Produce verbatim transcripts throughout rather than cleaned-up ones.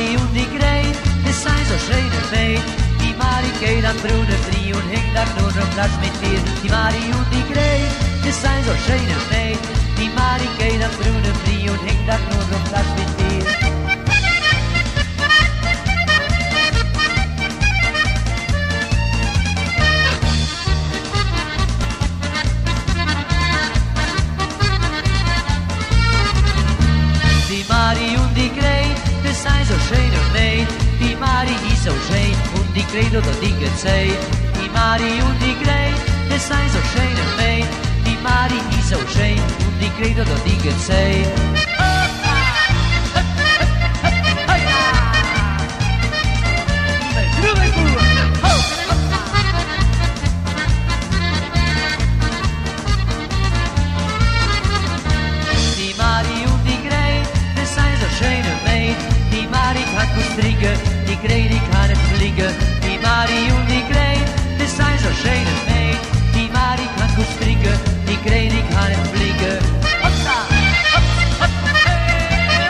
Marie und die Greit, das sei so schöne Meid. Die Marie geht am Brunnen frei und hängt da nur am Platz mit dir. Die Marie und die Greit, das sei so schöne Meid. Die Marie geht am Brunnen frei und hängt da nur am Platz mit dir. Die Marie und die Greit, das sei so schöne Meid. Die Marie ist so schön und die Greit hat die Zeit. Die Marie und die Greit, das sei so schöne Meid. Die Marie ist so schön und die Greit hat die Zeit. Die Marie und die Greit, das sei so schöne Meid. Die Marie kann gut stricken, die Greit die kann nicht fliegen. Die Marie und die Greit, das sei so schöne Meid. Die Marie kann gut stricken, die Greit die kann nicht fliegen. Hopsa, hopp, hopp, hey.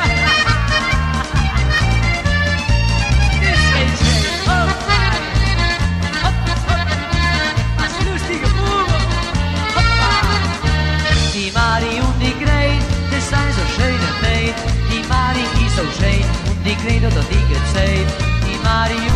Das ist schön, hopp, hopp, hopp, was lustige Buben, hoppa. Die Marie und die Greit, das sei so schöne Meid. Die Marie ist so schön und die Greit hat die Zeit. Die Marie